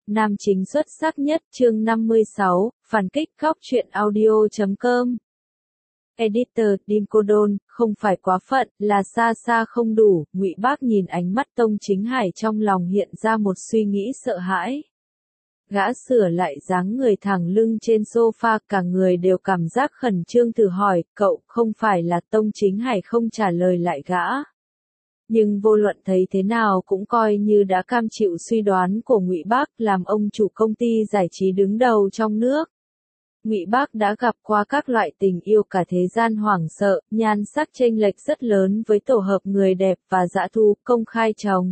nam chính xuất sắc nhất, chương 56, phản kích góc truyện audio.com. Editor, Dimcodon, không phải quá phận, là xa xa không đủ, Ngụy Bác nhìn ánh mắt Tông Chính Hải trong lòng hiện ra một suy nghĩ sợ hãi. Gã sửa lại dáng người thẳng lưng trên sofa, cả người đều cảm giác khẩn trương thử hỏi, cậu không phải là Tông Chính Hải không trả lời lại gã. Nhưng vô luận thấy thế nào cũng coi như đã cam chịu suy đoán của Ngụy Bác, làm ông chủ công ty giải trí đứng đầu trong nước. Ngụy Bác đã gặp qua các loại tình yêu cả thế gian hoảng sợ, nhan sắc chênh lệch rất lớn với tổ hợp người đẹp và dã thu, công khai chồng.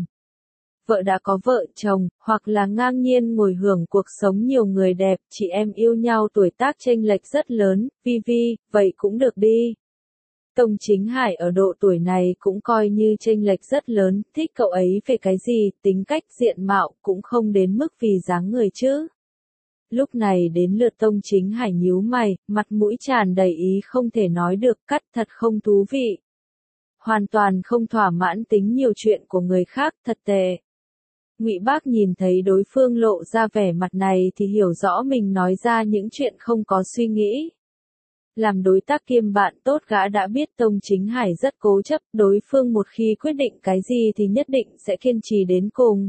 Vợ đã có vợ chồng, hoặc là ngang nhiên ngồi hưởng cuộc sống nhiều người đẹp, chị em yêu nhau tuổi tác chênh lệch rất lớn, vi, vậy cũng được đi. Tông Chính Hải ở độ tuổi này cũng coi như chênh lệch rất lớn, thích cậu ấy về cái gì, tính cách diện mạo cũng không đến mức vì dáng người chứ. Lúc này đến lượt Tông Chính Hải nhíu mày, mặt mũi tràn đầy ý không thể nói được, cắt thật không thú vị. Hoàn toàn không thỏa mãn tính nhiều chuyện của người khác, thật tệ. Ngụy Bác nhìn thấy đối phương lộ ra vẻ mặt này thì hiểu rõ mình nói ra những chuyện không có suy nghĩ. Làm đối tác kiêm bạn tốt, gã đã biết Tông Chính Hải rất cố chấp, đối phương một khi quyết định cái gì thì nhất định sẽ kiên trì đến cùng.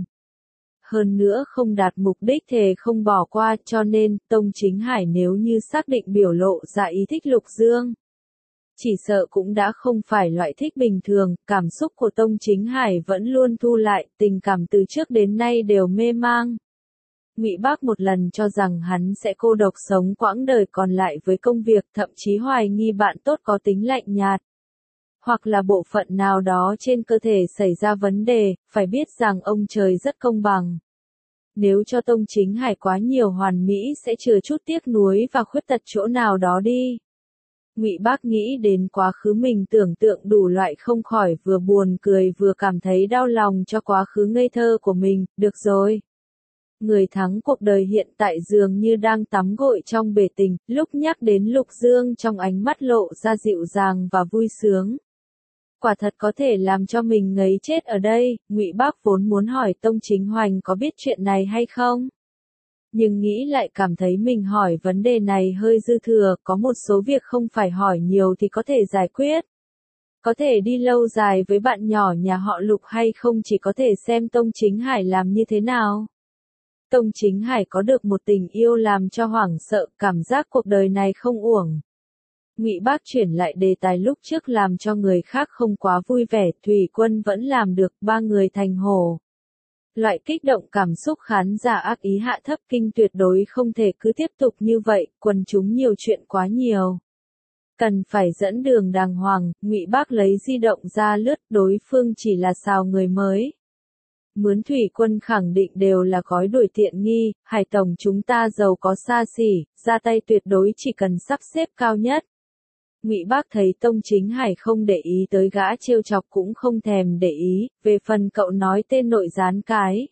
Hơn nữa không đạt mục đích thề không bỏ qua, cho nên Tông Chính Hải nếu như xác định biểu lộ ra ý thích Lục Dương, chỉ sợ cũng đã không phải loại thích bình thường. Cảm xúc của Tông Chính Hải vẫn luôn thu lại, tình cảm từ trước đến nay đều mê mang. Ngụy Bác một lần cho rằng hắn sẽ cô độc sống quãng đời còn lại với công việc, thậm chí hoài nghi bạn tốt có tính lạnh nhạt. Hoặc là bộ phận nào đó trên cơ thể xảy ra vấn đề, phải biết rằng ông trời rất công bằng. Nếu cho Tông Chính Hải quá nhiều hoàn mỹ sẽ chừa chút tiếc nuối và khuyết tật chỗ nào đó đi. Ngụy Bác nghĩ đến quá khứ mình tưởng tượng đủ loại không khỏi vừa buồn cười vừa cảm thấy đau lòng cho quá khứ ngây thơ của mình, được rồi. Người thắng cuộc đời hiện tại dường như đang tắm gội trong bể tình, lúc nhắc đến Lục Dương trong ánh mắt lộ ra dịu dàng và vui sướng. Quả thật có thể làm cho mình ngấy chết ở đây. Ngụy Bác vốn muốn hỏi Tông Chính Hoành có biết chuyện này hay không. Nhưng nghĩ lại cảm thấy mình hỏi vấn đề này hơi dư thừa, có một số việc không phải hỏi nhiều thì có thể giải quyết. Có thể đi lâu dài với bạn nhỏ nhà họ Lục hay không chỉ có thể xem Tông Chính Hải làm như thế nào. Tông Chính Hải có được một tình yêu làm cho hoảng sợ, cảm giác cuộc đời này không uổng. Ngụy Bác chuyển lại đề tài lúc trước làm cho người khác không quá vui vẻ, Thủy Quân vẫn làm được, ba người thành hồ. Loại kích động cảm xúc khán giả ác ý hạ thấp kinh tuyệt đối không thể cứ tiếp tục như vậy, quần chúng nhiều chuyện quá nhiều. Cần phải dẫn đường đàng hoàng. Ngụy Bác lấy di động ra lướt, đối phương chỉ là xào người mới. Mướn Thủy Quân khẳng định đều là gói đuổi tiện nghi, Hải tổng chúng ta giàu có xa xỉ, ra tay tuyệt đối chỉ cần sắp xếp cao nhất. Ngụy Bác thấy Tông Chính Hải không để ý tới gã trêu chọc cũng không thèm để ý, về phần cậu nói tên nội gián cái.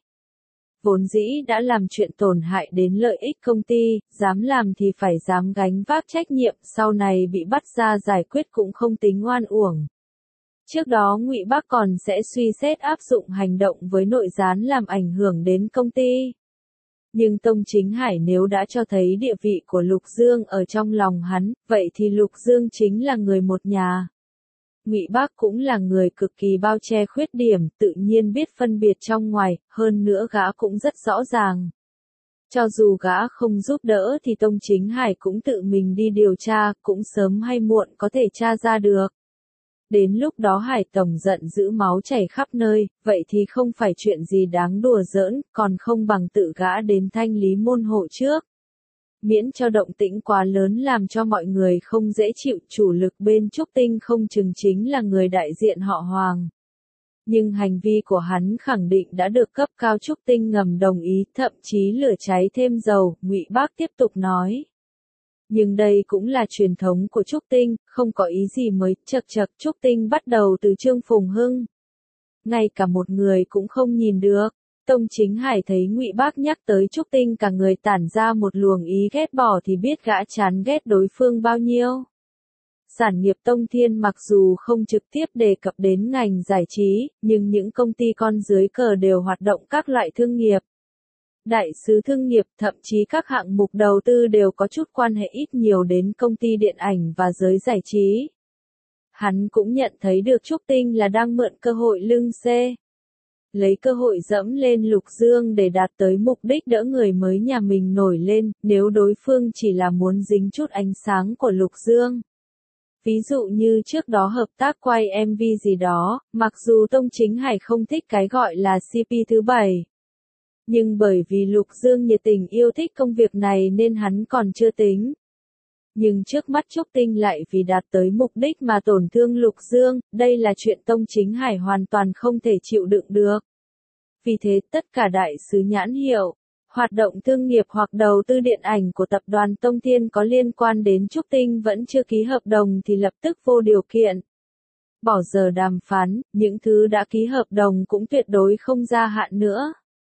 Vốn dĩ đã làm chuyện tổn hại đến lợi ích công ty, dám làm thì phải dám gánh vác trách nhiệm, sau này bị bắt ra giải quyết cũng không tính oan uổng. Trước đó Ngụy Bác còn sẽ suy xét áp dụng hành động với nội gián làm ảnh hưởng đến công ty. Nhưng Tông Chính Hải nếu đã cho thấy địa vị của Lục Dương ở trong lòng hắn, vậy thì Lục Dương chính là người một nhà. Ngụy Bác cũng là người cực kỳ bao che khuyết điểm, tự nhiên biết phân biệt trong ngoài, hơn nữa gã cũng rất rõ ràng. Cho dù gã không giúp đỡ thì Tông Chính Hải cũng tự mình đi điều tra, cũng sớm hay muộn có thể tra ra được. Đến lúc đó Hải tổng giận dữ máu chảy khắp nơi, vậy thì không phải chuyện gì đáng đùa giỡn, còn không bằng tự gã đến thanh lý môn hộ trước. Miễn cho động tĩnh quá lớn làm cho mọi người không dễ chịu, chủ lực bên Trúc Tinh không chừng chính là người đại diện họ Hoàng. Nhưng hành vi của hắn khẳng định đã được cấp cao Trúc Tinh ngầm đồng ý, thậm chí lửa cháy thêm dầu. Ngụy Bác tiếp tục nói. Nhưng đây cũng là truyền thống của Trúc Tinh, không có ý gì mới, chật Trúc Tinh bắt đầu từ Trương Phùng Hưng. Ngay cả một người cũng không nhìn được. Tông Chính Hải thấy Ngụy Bác nhắc tới Trúc Tinh cả người tản ra một luồng ý ghét bỏ thì biết gã chán ghét đối phương bao nhiêu. Sản nghiệp Tông Thiên mặc dù không trực tiếp đề cập đến ngành giải trí, nhưng những công ty con dưới cờ đều hoạt động các loại thương nghiệp. đại sứ thương nghiệp, thậm chí các hạng mục đầu tư đều có chút quan hệ ít nhiều đến công ty điện ảnh và giới giải trí. Hắn cũng nhận thấy được Trúc Tinh là đang mượn cơ hội lưng xê. Lấy cơ hội dẫm lên Lục Dương để đạt tới mục đích đỡ người mới nhà mình nổi lên, nếu đối phương chỉ là muốn dính chút ánh sáng của Lục Dương. Ví dụ như trước đó hợp tác quay MV gì đó, mặc dù Tông Chính Hải không thích cái gọi là CP thứ 7. Nhưng bởi vì Lục Dương nhiệt tình yêu thích công việc này nên hắn còn chưa tính. Nhưng trước mắt Trúc Tinh lại vì đạt tới mục đích mà tổn thương Lục Dương, đây là chuyện Tông Chính Hải hoàn toàn không thể chịu đựng được. Vì thế tất cả đại sứ nhãn hiệu, hoạt động thương nghiệp hoặc đầu tư điện ảnh của tập đoàn Tông Thiên có liên quan đến Trúc Tinh vẫn chưa ký hợp đồng thì lập tức vô điều kiện bỏ giờ đàm phán, những thứ đã ký hợp đồng cũng tuyệt đối không gia hạn nữa.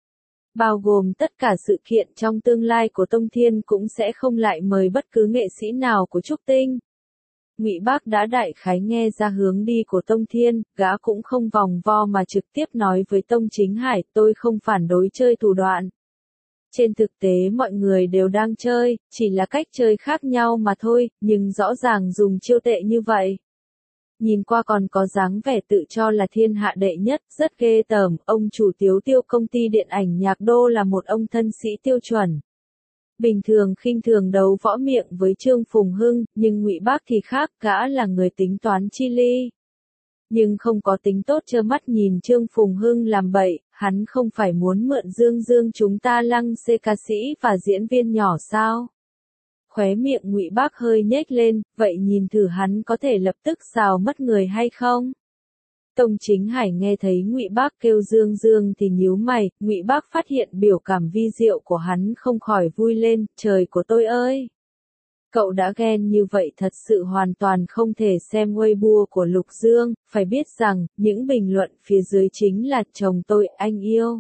Bao gồm tất cả sự kiện trong tương lai của Tông Thiên cũng sẽ không lại mời bất cứ nghệ sĩ nào của Trúc Tinh. Ngụy Bác đã đại khái nghe ra hướng đi của Tông Thiên, gã cũng không vòng vo mà trực tiếp nói với Tông Chính Hải, tôi không phản đối chơi thủ đoạn. Trên thực tế mọi người đều đang chơi, chỉ là cách chơi khác nhau mà thôi, nhưng rõ ràng dùng chiêu tệ như vậy. Nhìn qua còn có dáng vẻ tự cho là thiên hạ đệ nhất, rất ghê tởm, ông chủ Tiếu Tiêu công ty điện ảnh Nhạc Đô là một ông thân sĩ tiêu chuẩn. Bình thường khinh thường đấu võ miệng với Trương Phùng Hưng, nhưng Ngụy Bác thì khác, gã là người tính toán chi ly. Nhưng không có tính tốt trơ mắt nhìn Trương Phùng Hưng làm bậy, hắn không phải muốn mượn Dương chúng ta lăng xê ca sĩ và diễn viên nhỏ sao? Khóe miệng Ngụy Bác hơi nhếch lên, vậy nhìn thử hắn có thể lập tức xào mất người hay không? Tông Chính Hải nghe thấy Ngụy Bác kêu Dương thì nhíu mày, Ngụy Bác phát hiện biểu cảm vi diệu của hắn không khỏi vui lên, trời của tôi ơi! Cậu đã ghen như vậy thật sự hoàn toàn không thể xem Weibo của Lục Dương, phải biết rằng, những bình luận phía dưới chính là chồng tôi, anh yêu.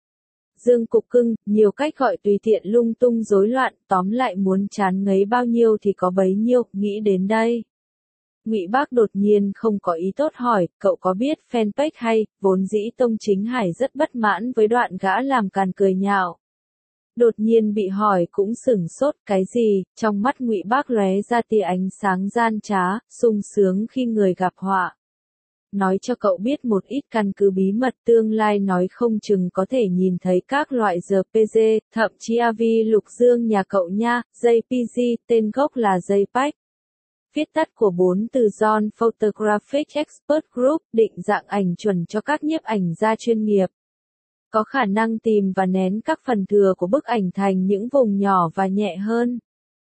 Dương Cục Cưng, nhiều cách gọi tùy tiện lung tung rối loạn, tóm lại muốn chán ngấy bao nhiêu thì có bấy nhiêu, nghĩ đến đây. Ngụy Bác đột nhiên không có ý tốt hỏi, cậu có biết fanpage hay, vốn dĩ Tông Chính Hải rất bất mãn với đoạn gã làm càn cười nhạo. Đột nhiên bị hỏi cũng sửng sốt, cái gì, trong mắt Ngụy Bác lóe ra tia ánh sáng gian trá, sung sướng khi người gặp họa. Nói cho cậu biết một ít căn cứ bí mật tương lai nói không chừng có thể nhìn thấy các loại RPG, thậm chí AV Lục Dương nhà cậu nha, JPG, tên gốc là JPEG. Viết tắt của 4 từ John Photographic Expert Group, định dạng ảnh chuẩn cho các nhiếp ảnh gia chuyên nghiệp. Có khả năng tìm và nén các phần thừa của bức ảnh thành những vùng nhỏ và nhẹ hơn.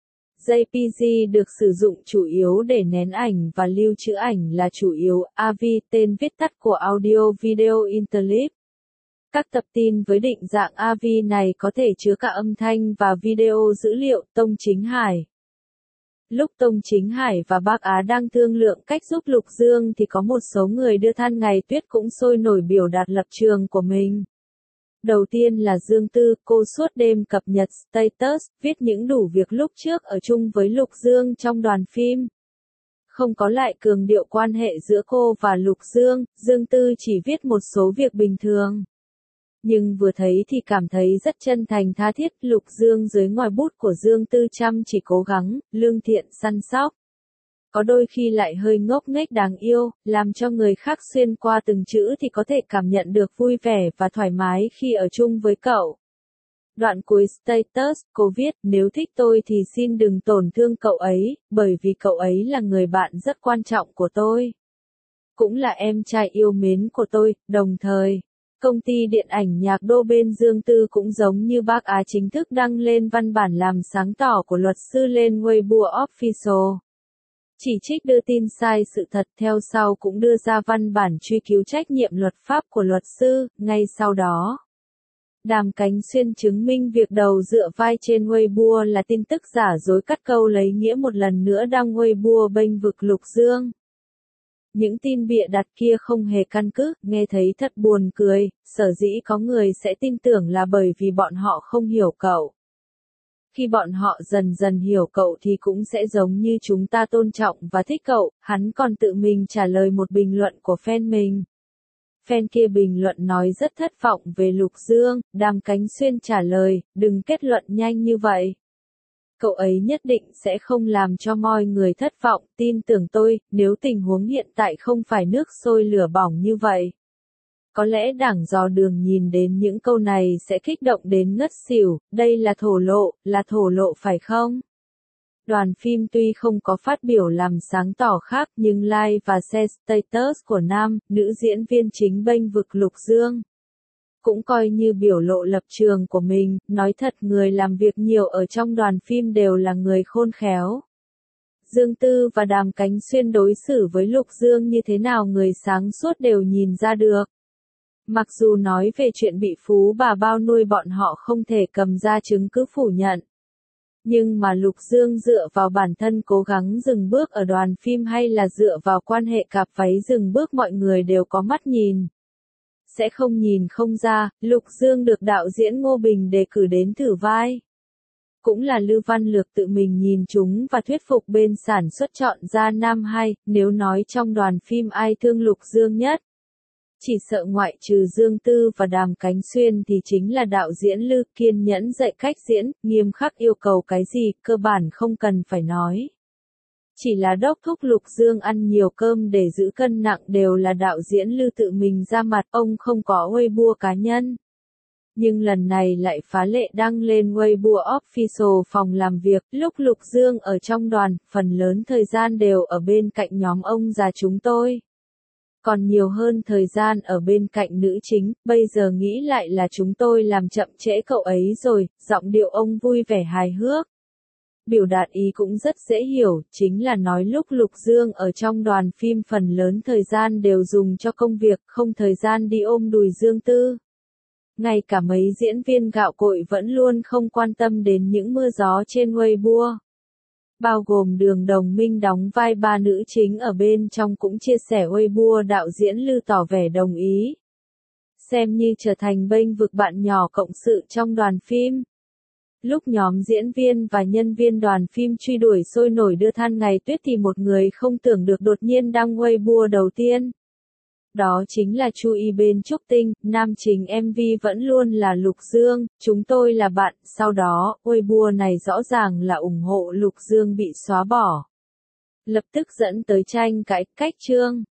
JPG được sử dụng chủ yếu để nén ảnh và lưu trữ ảnh là chủ yếu, AV, tên viết tắt của Audio Video Interleave. Các tập tin với định dạng AV này có thể chứa cả âm thanh và video dữ liệu. Tông Chính Hải. Lúc Tông Chính Hải và Bác Á đang thương lượng cách giúp Lục Dương thì có một số người đưa than ngày tuyết cũng sôi nổi biểu đạt lập trường của mình. Đầu tiên là Dương Tư, cô suốt đêm cập nhật status, viết những đủ việc lúc trước ở chung với Lục Dương trong đoàn phim. Không có lại cường điệu quan hệ giữa cô và Lục Dương, Dương Tư chỉ viết một số việc bình thường. Nhưng vừa thấy thì cảm thấy rất chân thành tha thiết, Lục Dương dưới ngòi bút của Dương Tư chăm chỉ cố gắng, lương thiện săn sóc. Có đôi khi lại hơi ngốc nghếch đáng yêu, làm cho người khác xuyên qua từng chữ thì có thể cảm nhận được vui vẻ và thoải mái khi ở chung với cậu. Đoạn cuối status, cô viết, nếu thích tôi thì xin đừng tổn thương cậu ấy, bởi vì cậu ấy là người bạn rất quan trọng của tôi. Cũng là em trai yêu mến của tôi, đồng thời. Công ty điện ảnh Nhạc Đô bên Dương Tư cũng giống như Bác Á chính thức đăng lên văn bản làm sáng tỏ của luật sư lên Weibo Official. Chỉ trích đưa tin sai sự thật, theo sau cũng đưa ra văn bản truy cứu trách nhiệm luật pháp của luật sư, ngay sau đó. Đàm Cánh Xuyên chứng minh việc đầu dựa vai trên Weibo là tin tức giả dối, cắt câu lấy nghĩa một lần nữa đăng Weibo bênh vực Lục Dương. Những tin bịa đặt kia không hề căn cứ, nghe thấy thật buồn cười, sở dĩ có người sẽ tin tưởng là bởi vì bọn họ không hiểu cậu. Khi bọn họ dần dần hiểu cậu thì cũng sẽ giống như chúng ta tôn trọng và thích cậu, hắn còn tự mình trả lời một bình luận của fan mình. Fan kia bình luận nói rất thất vọng về Lục Dương, Đàm Cánh Xuyên trả lời, đừng kết luận nhanh như vậy. Cậu ấy nhất định sẽ không làm cho mọi người thất vọng, tin tưởng tôi, nếu tình huống hiện tại không phải nước sôi lửa bỏng như vậy. Có lẽ Đảng Dò Đường nhìn đến những câu này sẽ kích động đến ngất xỉu, đây là thổ lộ phải không? Đoàn phim tuy không có phát biểu làm sáng tỏ khác nhưng like và share status của nam, nữ diễn viên chính bênh vực Lục Dương. Cũng coi như biểu lộ lập trường của mình, nói thật người làm việc nhiều ở trong đoàn phim đều là người khôn khéo. Dương Tư và Đàm Cánh Xuyên đối xử với Lục Dương như thế nào người sáng suốt đều nhìn ra được. Mặc dù nói về chuyện bị phú bà bao nuôi bọn họ không thể cầm ra chứng cứ phủ nhận. Nhưng mà Lục Dương dựa vào bản thân cố gắng dừng bước ở đoàn phim hay là dựa vào quan hệ cặp váy dừng bước mọi người đều có mắt nhìn. Sẽ không nhìn không ra, Lục Dương được đạo diễn Ngô Bình đề cử đến thử vai. Cũng là Lưu Văn Lược tự mình nhìn chúng và thuyết phục bên sản xuất chọn ra nam hay, nếu nói trong đoàn phim ai thương Lục Dương nhất. Chỉ sợ ngoại trừ Dương Tư và Đàm Cánh Xuyên thì chính là đạo diễn Lư kiên nhẫn dạy cách diễn, nghiêm khắc yêu cầu cái gì, cơ bản không cần phải nói. Chỉ là đốc thúc Lục Dương ăn nhiều cơm để giữ cân nặng đều là đạo diễn Lư tự mình ra mặt, ông không có Weibo cá nhân. Nhưng lần này lại phá lệ đăng lên Weibo Official phòng làm việc, lúc Lục Dương ở trong đoàn, phần lớn thời gian đều ở bên cạnh nhóm ông già chúng tôi. Còn nhiều hơn thời gian ở bên cạnh nữ chính, bây giờ nghĩ lại là chúng tôi làm chậm trễ cậu ấy rồi, giọng điệu ông vui vẻ hài hước. Biểu đạt ý cũng rất dễ hiểu, chính là nói lúc Lục Dương ở trong đoàn phim phần lớn thời gian đều dùng cho công việc, không thời gian đi ôm đùi Dương Tư. Ngay cả mấy diễn viên gạo cội vẫn luôn không quan tâm đến những mưa gió trên Weibo. Bao gồm Đường Đồng Minh đóng vai ba nữ chính ở bên trong cũng chia sẻ Weibo đạo diễn Lư tỏ vẻ đồng ý. Xem như trở thành bênh vực bạn nhỏ cộng sự trong đoàn phim. Lúc nhóm diễn viên và nhân viên đoàn phim truy đuổi sôi nổi đưa than ngày tuyết thì một người không tưởng được đột nhiên đăng Weibo đầu tiên. Đó chính là Chu Y bên Trúc Tinh, nam chính MV vẫn luôn là Lục Dương, chúng tôi là bạn, sau đó, Weibo này rõ ràng là ủng hộ Lục Dương bị xóa bỏ. Lập tức dẫn tới tranh cãi, cách chương.